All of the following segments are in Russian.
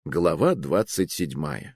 Глава 27.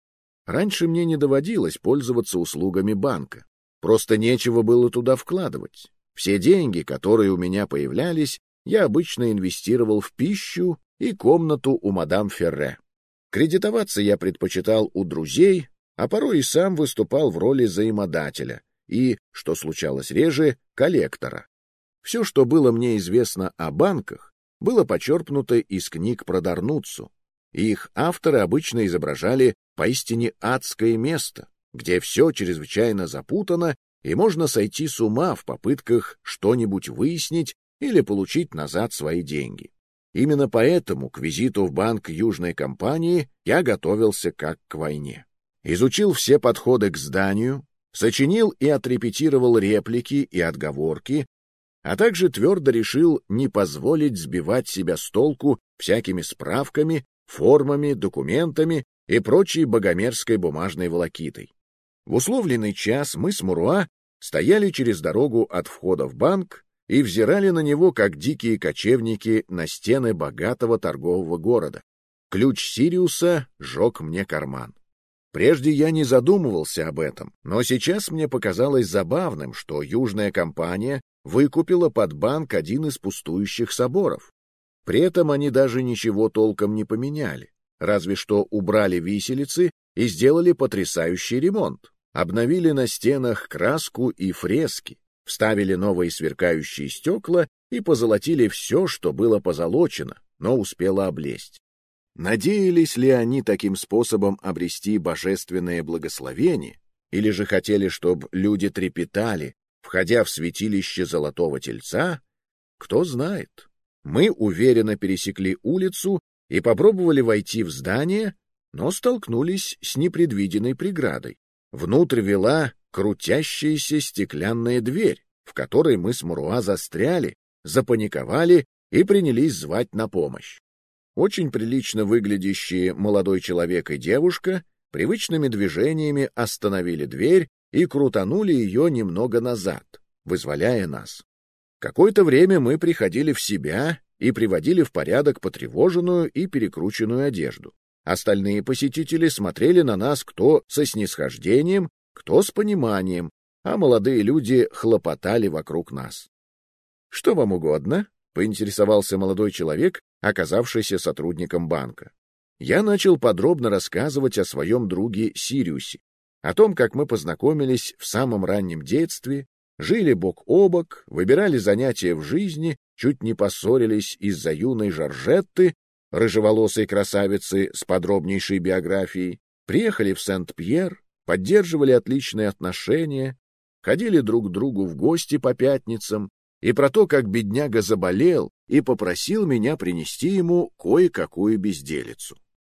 Раньше мне не доводилось пользоваться услугами банка. Просто нечего было туда вкладывать. Все деньги, которые у меня появлялись, я обычно инвестировал в пищу и комнату у мадам Ферре. Кредитоваться я предпочитал у друзей, а порой и сам выступал в роли заимодателя и, что случалось реже, коллектора. Все, что было мне известно о банках, было почерпнуто из книг про Дарнуццу. И их авторы обычно изображали поистине адское место, где все чрезвычайно запутано, и можно сойти с ума в попытках что-нибудь выяснить или получить назад свои деньги. Именно поэтому к визиту в банк Южной компании я готовился как к войне. Изучил все подходы к зданию, сочинил и отрепетировал реплики и отговорки, а также твердо решил не позволить сбивать себя с толку всякими справками, формами, документами и прочей богомерзкой бумажной волокитой. В условленный час мы с Муруа стояли через дорогу от входа в банк и взирали на него, как дикие кочевники, на стены богатого торгового города. Ключ Сириуса жег мне карман. Прежде я не задумывался об этом, но сейчас мне показалось забавным, что Южная компания выкупила под банк один из пустующих соборов. При этом они даже ничего толком не поменяли, разве что убрали виселицы и сделали потрясающий ремонт. Обновили на стенах краску и фрески, вставили новые сверкающие стекла и позолотили все, что было позолочено, но успело облезть. Надеялись ли они таким способом обрести божественное благословение, или же хотели, чтобы люди трепетали, входя в святилище Золотого Тельца? Кто знает. Мы уверенно пересекли улицу и попробовали войти в здание, но столкнулись с непредвиденной преградой. Внутрь вела крутящаяся стеклянная дверь, в которой мы с Муруа застряли, запаниковали и принялись звать на помощь. Очень прилично выглядящие молодой человек и девушка привычными движениями остановили дверь и крутанули ее немного назад, вызволяя нас. Какое-то время мы приходили в себя и приводили в порядок потревоженную и перекрученную одежду. Остальные посетители смотрели на нас кто со снисхождением, кто с пониманием, а молодые люди хлопотали вокруг нас. — Что вам угодно? — поинтересовался молодой человек, оказавшийся сотрудником банка. Я начал подробно рассказывать о своем друге Сириусе, о том, как мы познакомились в самом раннем детстве, жили бок о бок, выбирали занятия в жизни, чуть не поссорились из-за юной Жоржетты, рыжеволосой красавицы с подробнейшей биографией, приехали в Сент-Пьер, поддерживали отличные отношения, ходили друг к другу в гости по пятницам, и про то, как бедняга заболел и попросил меня принести ему кое-какую безделицу.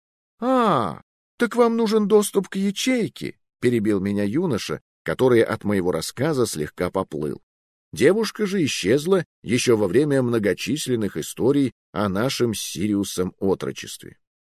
— Так вам нужен доступ к ячейке, — перебил меня юноша, который от моего рассказа слегка поплыл. Девушка же исчезла еще во время многочисленных историй о нашем с Сириусом отрочестве.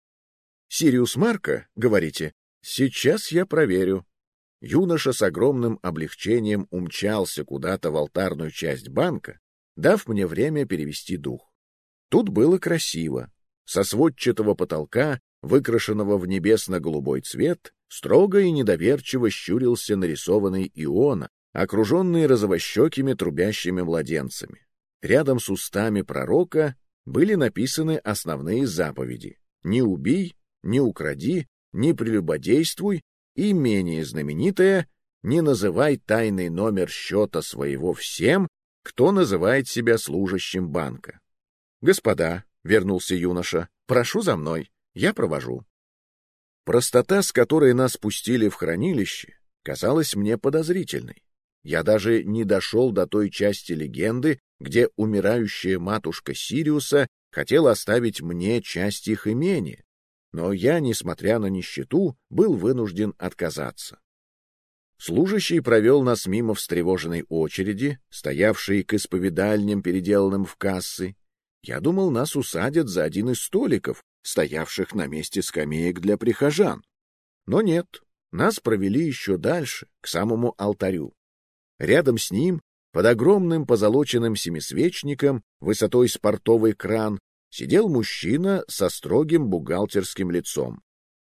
— Сириус Марко, говорите? Сейчас я проверю. Юноша с огромным облегчением умчался куда-то в алтарную часть банка, дав мне время перевести дух. Тут было красиво. Со сводчатого потолка, выкрашенного в небесно-голубой цвет, строго и недоверчиво щурился нарисованный Иона, окруженный розовощекими трубящими младенцами. Рядом с устами пророка были написаны основные заповеди: «Не убий», «Не укради», «Не прелюбодействуй» и менее знаменитая «Не называй тайный номер счета своего всем, кто называет себя служащим банка». «Господа», — вернулся юноша, — «прошу за мной, я провожу». Простота, с которой нас пустили в хранилище, казалась мне подозрительной. Я даже не дошел до той части легенды, где умирающая матушка Сириуса хотела оставить мне часть их имения, но я, несмотря на нищету, был вынужден отказаться. Служащий провел нас мимо встревоженной очереди, стоявшей к исповедальням, переделанным в кассы. Я думал, нас усадят за один из столиков, стоявших на месте скамеек для прихожан. Но нет, нас провели еще дальше, к самому алтарю. Рядом с ним, под огромным позолоченным семисвечником, высотой с портовый кран, сидел мужчина со строгим бухгалтерским лицом.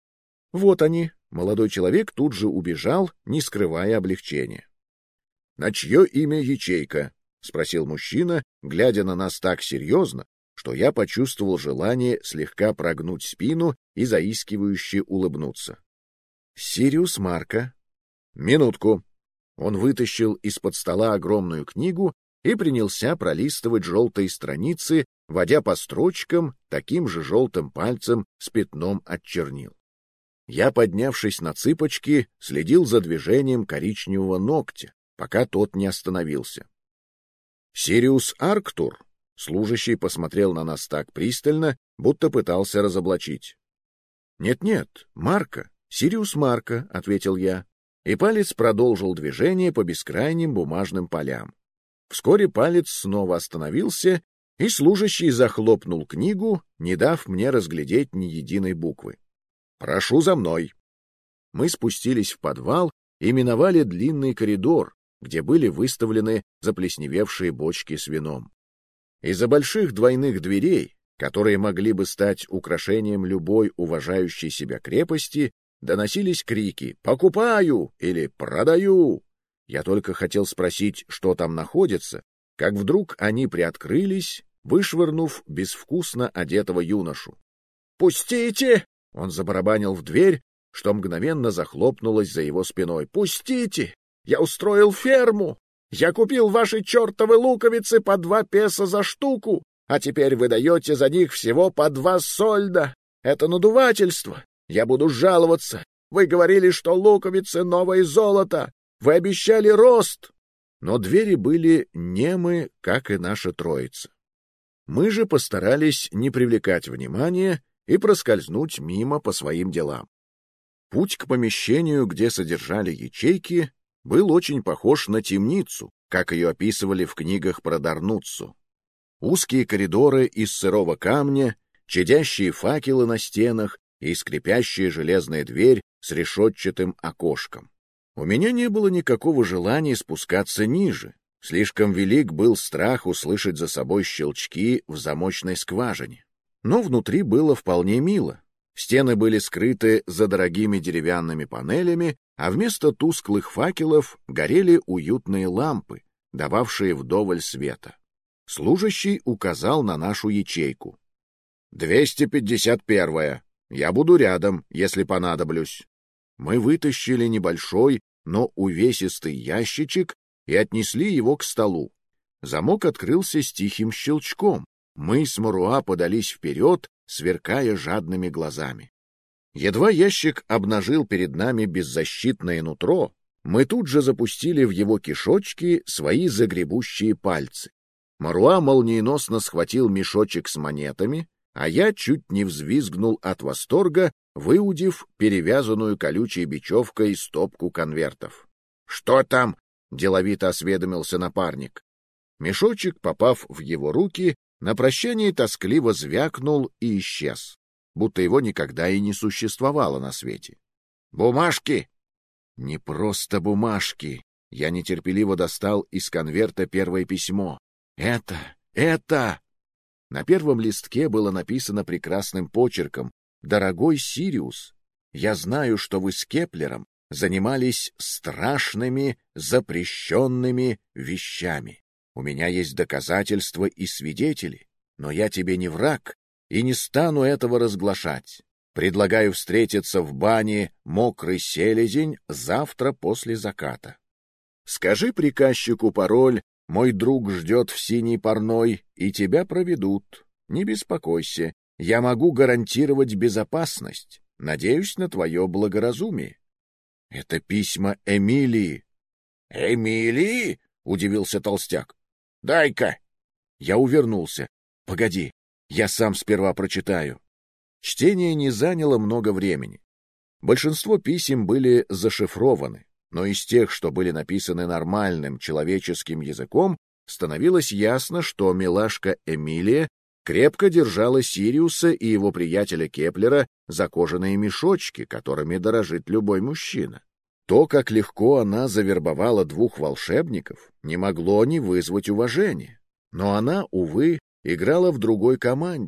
Вот они. Молодой человек тут же убежал, не скрывая облегчения. — На чье имя ячейка? — спросил мужчина, глядя на нас так серьезно, что я почувствовал желание слегка прогнуть спину и заискивающе улыбнуться. — Сириус Марка. — Минутку. Он вытащил из-под стола огромную книгу и принялся пролистывать желтые страницы, водя по строчкам таким же желтым пальцем с пятном от чернил. Я, поднявшись на цыпочки, следил за движением коричневого ногтя, пока тот не остановился. — Сириус Арктур? — служащий посмотрел на нас так пристально, будто пытался разоблачить. — Нет-нет, Марка, Сириус Марка, — ответил я, и палец продолжил движение по бескрайним бумажным полям. Вскоре палец снова остановился, и служащий захлопнул книгу, не дав мне разглядеть ни единой буквы. «Прошу за мной». Мы спустились в подвал и миновали длинный коридор, где были выставлены заплесневевшие бочки с вином. Из-за больших двойных дверей, которые могли бы стать украшением любой уважающей себя крепости, доносились крики «Покупаю!» или «Продаю!». Я только хотел спросить, что там находится, как вдруг они приоткрылись, вышвырнув безвкусно одетого юношу. «Пустите!» Он забарабанил в дверь, что мгновенно захлопнулась за его спиной. «Пустите! Я устроил ферму! Я купил ваши чертовы луковицы по 2 песо за штуку, а теперь вы даете за них всего по 2 сольда! Это надувательство! Я буду жаловаться! Вы говорили, что луковицы — новое золото! Вы обещали рост!» Но двери были немы, как и наша троица. Мы же постарались не привлекать внимания и проскользнуть мимо по своим делам. Путь к помещению, где содержали ячейки, был очень похож на темницу, как ее описывали в книгах про Дарнуццо. Узкие коридоры из сырого камня, чадящие факелы на стенах и скрипящая железная дверь с решетчатым окошком. У меня не было никакого желания спускаться ниже. Слишком велик был страх услышать за собой щелчки в замочной скважине. Но внутри было вполне мило. Стены были скрыты за дорогими деревянными панелями, а вместо тусклых факелов горели уютные лампы, дававшие вдоволь света. Служащий указал на нашу ячейку. 251-я. Я буду рядом, если понадоблюсь. Мы вытащили небольшой, но увесистый ящичек и отнесли его к столу. Замок открылся с тихим щелчком. Мы с Моруа подались вперед, сверкая жадными глазами. Едва ящик обнажил перед нами беззащитное нутро, мы тут же запустили в его кишочки свои загребущие пальцы. Моруа молниеносно схватил мешочек с монетами, а я чуть не взвизгнул от восторга, выудив перевязанную колючей бечевкой стопку конвертов. — Что там? — деловито осведомился напарник. Мешочек, попав в его руки, на прощание тоскливо звякнул и исчез, будто его никогда и не существовало на свете. «Бумажки!» Не просто бумажки. Я нетерпеливо достал из конверта первое письмо. Это... На первом листке было написано прекрасным почерком: «Дорогой Сириус, я знаю, что вы с Кеплером занимались страшными, запрещенными вещами. У меня есть доказательства и свидетели, но я тебе не враг и не стану этого разглашать. Предлагаю встретиться в бане «Мокрый селезень» завтра после заката. Скажи приказчику пароль «Мой друг ждет в синей парной» и тебя проведут. Не беспокойся, я могу гарантировать безопасность. Надеюсь на твое благоразумие». Это письма Эмилии. «Эмилии?» — удивился толстяк. «Дай-ка!» Я увернулся. «Погоди, я сам сперва прочитаю». Чтение не заняло много времени. Большинство писем были зашифрованы, но из тех, что были написаны нормальным человеческим языком, становилось ясно, что милашка Эмилия крепко держала Сириуса и его приятеля Кеплера за кожаные мешочки, которыми дорожит любой мужчина. То, как легко она завербовала 2 волшебников, не могло не вызвать уважения. Но она, увы, играла в другой команде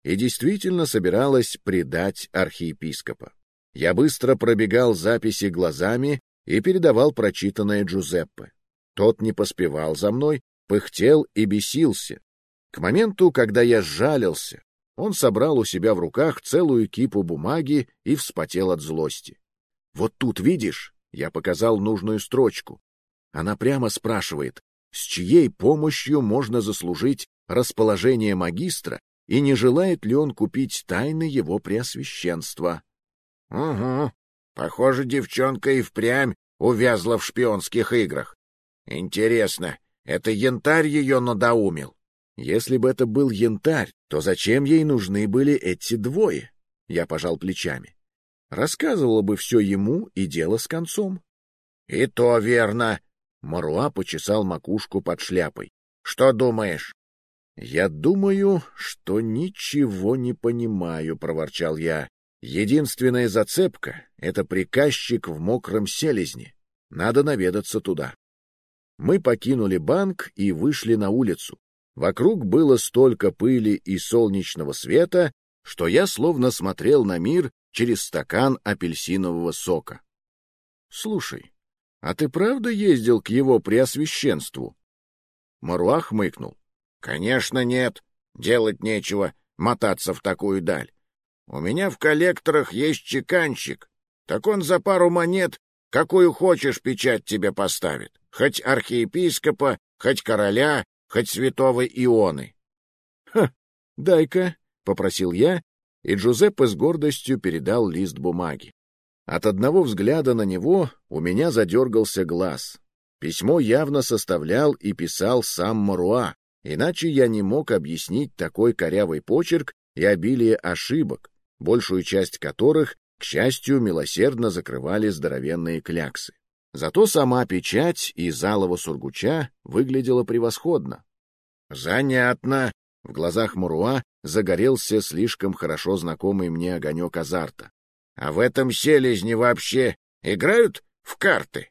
и действительно собиралась предать архиепископа. Я быстро пробегал записи глазами и передавал прочитанное Джузеппе. Тот не поспевал за мной, пыхтел и бесился. К моменту, когда я сжалился, он собрал у себя в руках целую кипу бумаги и вспотел от злости. «Вот тут, видишь?» — я показал нужную строчку. Она прямо спрашивает, с чьей помощью можно заслужить расположение магистра и не желает ли он купить тайны его преосвященства. — Угу. Похоже, девчонка и впрямь увязла в шпионских играх. Интересно, это янтарь ее надоумил? Если бы это был янтарь, то зачем ей нужны были эти двое? Я пожал плечами. Рассказывала бы все ему, и дело с концом. — И то верно. Маруа почесал макушку под шляпой. — Что думаешь? — Я думаю, что ничего не понимаю, — проворчал я. Единственная зацепка — это приказчик в мокром селезне. Надо наведаться туда. Мы покинули банк и вышли на улицу. Вокруг было столько пыли и солнечного света, что я словно смотрел на мир через стакан апельсинового сока. — Слушай, а ты правда ездил к его преосвященству? Маруа хмыкнул. — Конечно нет. Делать нечего, мотаться в такую даль. У меня в коллекторах есть чеканщик. Так он за пару монет какую хочешь печать тебе поставит. Хоть архиепископа, хоть короля, хоть святого Ионы. — Ха, дай-ка, — попросил я, и Джузеппе с гордостью передал лист бумаги. От одного взгляда на него у меня задергался глаз. Письмо явно составлял и писал сам Маруа, иначе я не мог объяснить такой корявый почерк и обилие ошибок, большую часть которых, к счастью, милосердно закрывали здоровенные кляксы. Зато сама печать из алого сургуча выглядела превосходно. «Занятно!» — в глазах Маруа загорелся слишком хорошо знакомый мне огонек азарта. «А в этом селезне вообще играют в карты?»